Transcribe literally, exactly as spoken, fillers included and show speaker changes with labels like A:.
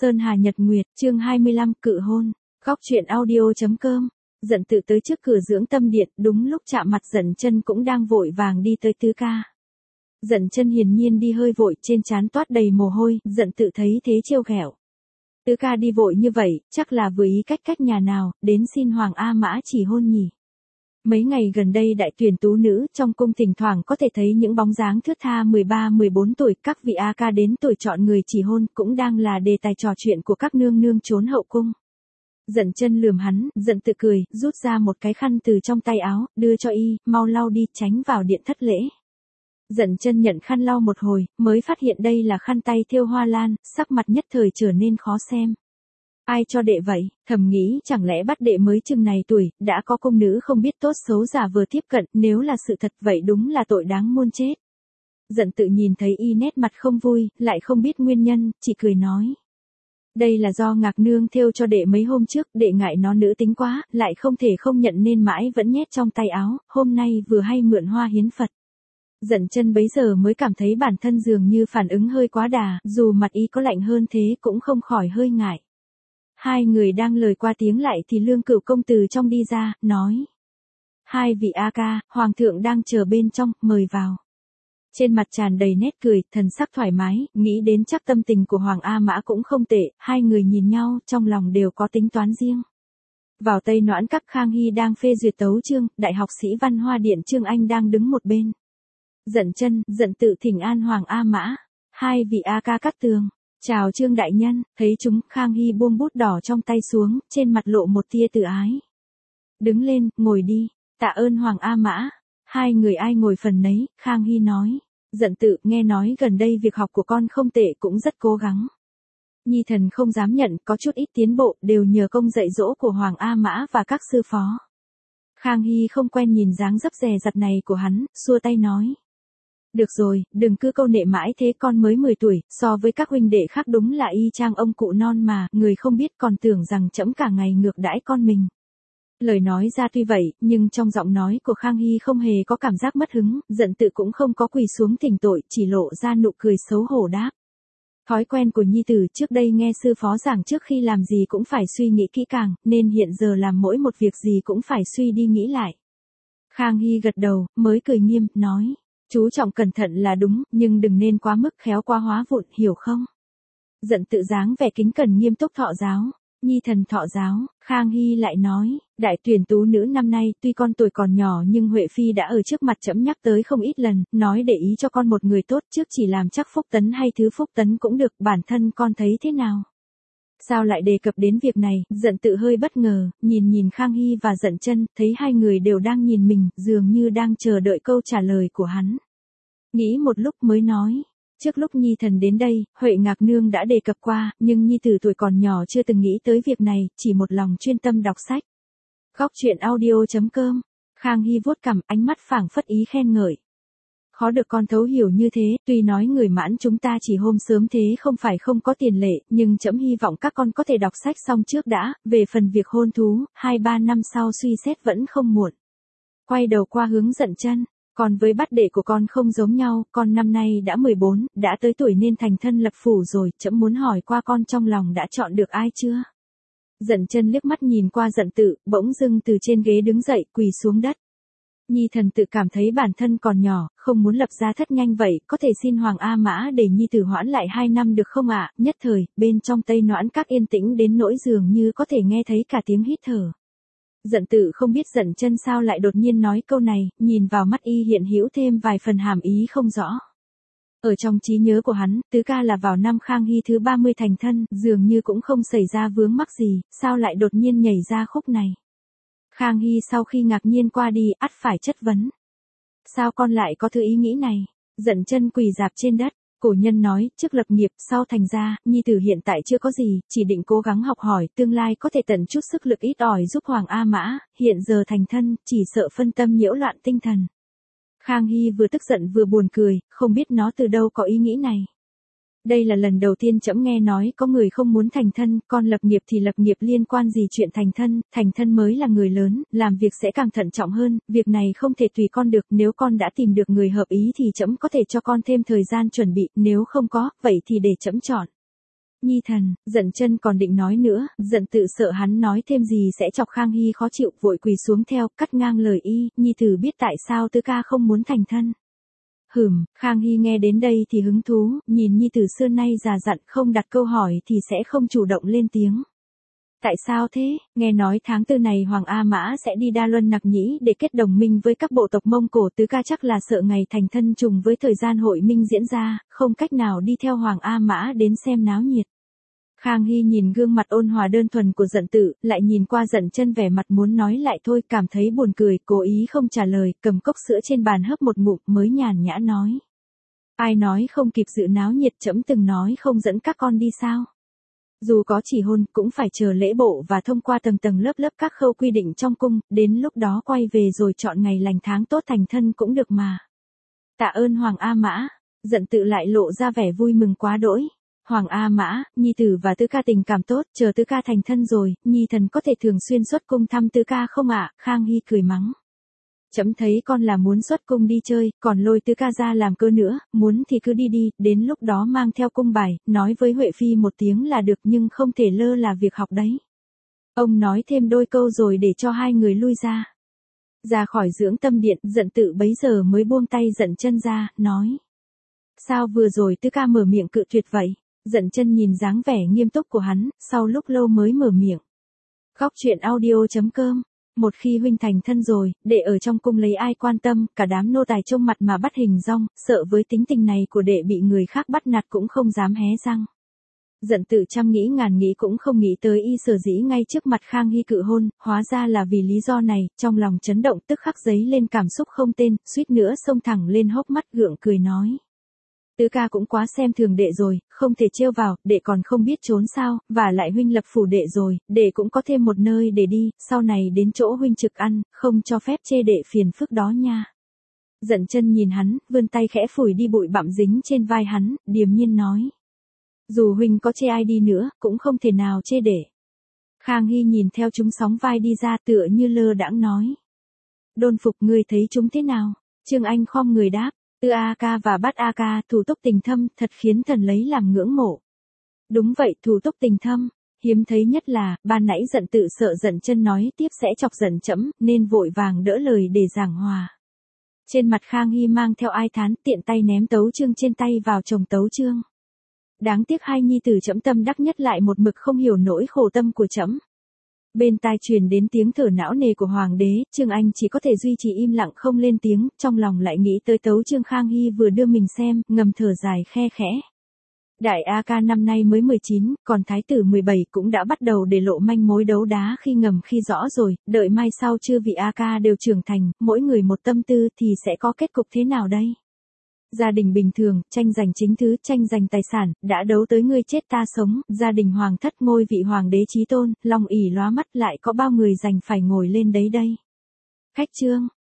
A: Sơn Hà Nhật Nguyệt, chương hai mươi lăm, cự hôn. Góc truyện audio chấm com. Dận Tự tới trước cửa dưỡng tâm điện, đúng lúc chạm mặt Dận Chân cũng đang vội vàng đi tới Tứ Ca. Dận Chân hiển nhiên đi hơi vội, trên trán toát đầy mồ hôi, Dận Tự thấy thế trêu ghẹo. Tứ Ca đi vội như vậy, chắc là vừa ý cách cách nhà nào, đến xin Hoàng A Mã chỉ hôn nhỉ. Mấy ngày gần đây đại tuyển tú nữ trong cung thỉnh thoảng có thể thấy những bóng dáng thướt tha mười ba mười bốn tuổi, các vị A ca đến tuổi chọn người chỉ hôn cũng đang là đề tài trò chuyện của các nương nương trốn hậu cung. Dận Chân lườm hắn, Dận Tự cười, rút ra một cái khăn từ trong tay áo, đưa cho y, mau lau đi, tránh vào điện thất lễ. Dận Chân nhận khăn lau một hồi, mới phát hiện đây là khăn tay thêu hoa lan, sắc mặt nhất thời trở nên khó xem. Ai cho đệ vậy, thầm nghĩ chẳng lẽ bắt đệ mới chừng này tuổi, đã có công nữ không biết tốt xấu giả vừa tiếp cận, nếu là sự thật vậy đúng là tội đáng muôn chết. Dận Tự nhìn thấy y nét mặt không vui, lại không biết nguyên nhân, chỉ cười nói. Đây là do Ngạc Nương thêu cho đệ mấy hôm trước, đệ ngại nó nữ tính quá, lại không thể không nhận nên mãi vẫn nhét trong tay áo, hôm nay vừa hay mượn hoa hiến Phật. Dận Chân bấy giờ mới cảm thấy bản thân dường như phản ứng hơi quá đà, dù mặt y có lạnh hơn thế cũng không khỏi hơi ngại. Hai người đang lời qua tiếng lại thì Lương Cửu công từ trong đi ra, nói. Hai vị A ca, Hoàng thượng đang chờ bên trong, mời vào. Trên mặt tràn đầy nét cười, thần sắc thoải mái, nghĩ đến chắc tâm tình của Hoàng A Mã cũng không tệ, hai người nhìn nhau, trong lòng đều có tính toán riêng. Vào Tây Noãn Các, Khang Hy đang phê duyệt tấu chương, Đại học sĩ Văn Hoa Điện Trương Anh đang đứng một bên. Dận Chân, Dận Tự thỉnh an Hoàng A Mã, hai vị A ca cát tường. Chào Trương đại nhân, thấy chúng, Khang Hy buông bút đỏ trong tay xuống, trên mặt lộ một tia tự ái. Đứng lên, ngồi đi, tạ ơn Hoàng A Mã. Hai người ai ngồi phần nấy, Khang Hy nói. Dận Tự, nghe nói gần đây việc học của con không tệ, cũng rất cố gắng. Nhi thần không dám nhận, có chút ít tiến bộ, đều nhờ công dạy dỗ của Hoàng A Mã và các sư phó. Khang Hy không quen nhìn dáng dấp dè dặt này của hắn, xua tay nói. Được rồi, đừng cứ câu nệ mãi thế, con mới mười tuổi, so với các huynh đệ khác đúng là y chang ông cụ non mà, người không biết còn tưởng rằng trẫm cả ngày ngược đãi con mình. Lời nói ra tuy vậy, nhưng trong giọng nói của Khang Hy không hề có cảm giác mất hứng, Dận Tự cũng không có quỳ xuống thỉnh tội, chỉ lộ ra nụ cười xấu hổ đáp. Thói quen của nhi tử trước đây nghe sư phó giảng trước khi làm gì cũng phải suy nghĩ kỹ càng, nên hiện giờ làm mỗi một việc gì cũng phải suy đi nghĩ lại. Khang Hy gật đầu, mới cười nghiêm, nói. Chú trọng cẩn thận là đúng, nhưng đừng nên quá mức khéo quá hóa vụn, hiểu không? Dận Tự dáng vẻ kính cẩn nghiêm túc thọ giáo. Nhi thần thọ giáo. Khang Hy lại nói, đại tuyển tú nữ năm nay, tuy con tuổi còn nhỏ nhưng Huệ Phi đã ở trước mặt trẫm nhắc tới không ít lần, nói để ý cho con một người tốt, trước chỉ làm chắc phúc tấn hay thứ phúc tấn cũng được, bản thân con thấy thế nào? Sao lại đề cập đến việc này? Dận Tự hơi bất ngờ, nhìn nhìn Khang Hy và Dận Chân, thấy hai người đều đang nhìn mình, dường như đang chờ đợi câu trả lời của hắn. Nghĩ một lúc mới nói, trước lúc Nhi thần đến đây, Huệ Ngạc Nương đã đề cập qua, nhưng Nhi tử tuổi còn nhỏ chưa từng nghĩ tới việc này, chỉ một lòng chuyên tâm đọc sách. Góc truyện audio chấm com. Khang Hy vuốt cằm, ánh mắt phảng phất ý khen ngợi. Khó được con thấu hiểu như thế, tuy nói người Mãn chúng ta chỉ hôm sớm thế không phải không có tiền lệ, nhưng trẫm hy vọng các con có thể đọc sách xong trước đã, về phần việc hôn thú, hai ba năm sau suy xét vẫn không muộn. Quay đầu qua hướng Dận Chân, còn với bát đệ của con không giống nhau, con năm nay đã mười bốn, đã tới tuổi nên thành thân lập phủ rồi, trẫm muốn hỏi qua con trong lòng đã chọn được ai chưa? Dận Chân liếc mắt nhìn qua Dận Tự, bỗng dưng từ trên ghế đứng dậy, quỳ xuống đất. Nhi thần tự cảm thấy bản thân còn nhỏ, không muốn lập gia thất nhanh vậy, có thể xin Hoàng A Mã để Nhi tử hoãn lại hai năm được không ạ? Nhất thời, bên trong Tây Noãn Các yên tĩnh đến nỗi dường như có thể nghe thấy cả tiếng hít thở. Dận Tự không biết Dận Chân sao lại đột nhiên nói câu này, nhìn vào mắt y hiện hữu thêm vài phần hàm ý không rõ. Ở trong trí nhớ của hắn, Tứ Ca là vào năm Khang Hy thứ ba mươi thành thân, dường như cũng không xảy ra vướng mắc gì, sao lại đột nhiên nhảy ra khúc này. Khang Hy sau khi ngạc nhiên qua đi, ắt phải chất vấn. Sao con lại có thứ ý nghĩ này? Dận Chân quỳ rạp trên đất, cổ nhân nói, trước lập nghiệp, sau thành gia, Nhi tử hiện tại chưa có gì, chỉ định cố gắng học hỏi, tương lai có thể tận chút sức lực ít ỏi giúp Hoàng A Mã, hiện giờ thành thân, chỉ sợ phân tâm nhiễu loạn tinh thần. Khang Hy vừa tức giận vừa buồn cười, không biết nó từ đâu có ý nghĩ này. Đây là lần đầu tiên trẫm nghe nói có người không muốn thành thân, con lập nghiệp thì lập nghiệp liên quan gì chuyện thành thân, thành thân mới là người lớn, làm việc sẽ càng thận trọng hơn, việc này không thể tùy con được, nếu con đã tìm được người hợp ý thì trẫm có thể cho con thêm thời gian chuẩn bị, nếu không có, vậy thì để trẫm chọn. Nhi thần, Dận Chân còn định nói nữa, Dận Tự sợ hắn nói thêm gì sẽ chọc Khang Hy khó chịu, vội quỳ xuống theo, cắt ngang lời y, Nhi tử biết tại sao tứ ca không muốn thành thân. Hửm, Khang Hy nghe đến đây thì hứng thú, nhìn Nhi tử xưa nay già dặn, không đặt câu hỏi thì sẽ không chủ động lên tiếng. Tại sao thế? Nghe nói tháng tư này Hoàng A Mã sẽ đi Đa Luân Nặc Nhĩ để kết đồng minh với các bộ tộc Mông Cổ, tứ ca chắc là sợ ngày thành thân trùng với thời gian hội minh diễn ra, không cách nào đi theo Hoàng A Mã đến xem náo nhiệt. Khang Hy nhìn gương mặt ôn hòa đơn thuần của Dận Tự, lại nhìn qua Dận Chân vẻ mặt muốn nói lại thôi, cảm thấy buồn cười, cố ý không trả lời, cầm cốc sữa trên bàn hớp một ngụm mới nhàn nhã nói. Ai nói không kịp dự náo nhiệt, trẫm từng nói không dẫn các con đi sao? Dù có chỉ hôn, cũng phải chờ lễ bộ và thông qua tầng tầng lớp lớp các khâu quy định trong cung, đến lúc đó quay về rồi chọn ngày lành tháng tốt thành thân cũng được mà. Tạ ơn Hoàng A Mã, Dận Tự lại lộ ra vẻ vui mừng quá đỗi. Hoàng A Mã, Nhi tử và tứ ca tình cảm tốt, chờ tứ ca thành thân rồi, Nhi thần có thể thường xuyên xuất cung thăm tứ ca không ạ? Khang Hy cười mắng. Trẫm thấy con là muốn xuất cung đi chơi, còn lôi tứ ca ra làm cơ nữa, muốn thì cứ đi đi, đến lúc đó mang theo cung bài, nói với Huệ Phi một tiếng là được, nhưng không thể lơ là việc học đấy. Ông nói thêm đôi câu rồi để cho hai người lui ra. Ra khỏi dưỡng tâm điện, Dận Tự bấy giờ mới buông tay Dận Chân ra, nói. Sao vừa rồi tứ ca mở miệng cự tuyệt vậy? Dận Chân nhìn dáng vẻ nghiêm túc của hắn, sau lúc lâu mới mở miệng. Góc truyện audio chấm com. Một khi huynh thành thân rồi, đệ ở trong cung lấy ai quan tâm, cả đám nô tài trông mặt mà bắt hình dong, sợ với tính tình này của đệ bị người khác bắt nạt cũng không dám hé răng. Dận Tự trăm nghĩ ngàn nghĩ cũng không nghĩ tới y sở dĩ ngay trước mặt Khang Hy cự hôn, hóa ra là vì lý do này, trong lòng chấn động tức khắc dấy lên cảm xúc không tên, suýt nữa xông thẳng lên hốc mắt gượng cười nói. Tứ ca cũng quá xem thường đệ rồi, không thể trêu vào, đệ còn không biết trốn sao, và lại huynh lập phủ đệ rồi, đệ cũng có thêm một nơi để đi, sau này đến chỗ huynh trực ăn, không cho phép chê đệ phiền phức đó nha. Dận Chân nhìn hắn, vươn tay khẽ phủi đi bụi bặm dính trên vai hắn, điềm nhiên nói. Dù huynh có chê ai đi nữa, cũng không thể nào chê đệ. Khang Hy nhìn theo chúng sóng vai đi ra tựa như lơ đãng nói. Đôn Phục, ngươi thấy chúng thế nào? Trương Anh khom người đáp. Tư A Ca và Bát A Ca thủ túc tình thâm, thật khiến thần lấy làm ngưỡng mộ. Đúng vậy, thủ túc tình thâm, hiếm thấy nhất là, ban nãy Dận Tự sợ Dận Chân nói tiếp sẽ chọc giận trẫm, nên vội vàng đỡ lời để giảng hòa. Trên mặt Khang Hy mang theo ai thán, tiện tay ném tấu chương trên tay vào chồng tấu chương. Đáng tiếc hai nhi tử trẫm tâm đắc nhất lại một mực không hiểu nỗi khổ tâm của trẫm. Bên tai truyền đến tiếng thở não nề của hoàng đế, Trương Anh chỉ có thể duy trì im lặng không lên tiếng, trong lòng lại nghĩ tới tấu chương Khang Hy vừa đưa mình xem, ngầm thở dài khe khẽ. Đại A Ca năm nay mới mười chín, còn Thái tử mười bảy cũng đã bắt đầu để lộ manh mối đấu đá khi ngầm khi rõ rồi, đợi mai sau chưa vị A Ca đều trưởng thành, mỗi người một tâm tư thì sẽ có kết cục thế nào đây? Gia đình bình thường, tranh giành chính thứ, tranh giành tài sản, đã đấu tới ngươi chết ta sống, gia đình hoàng thất ngôi vị hoàng đế chí tôn, long ỷ lóa mắt lại có bao người giành phải ngồi lên đấy đây. Khách chương.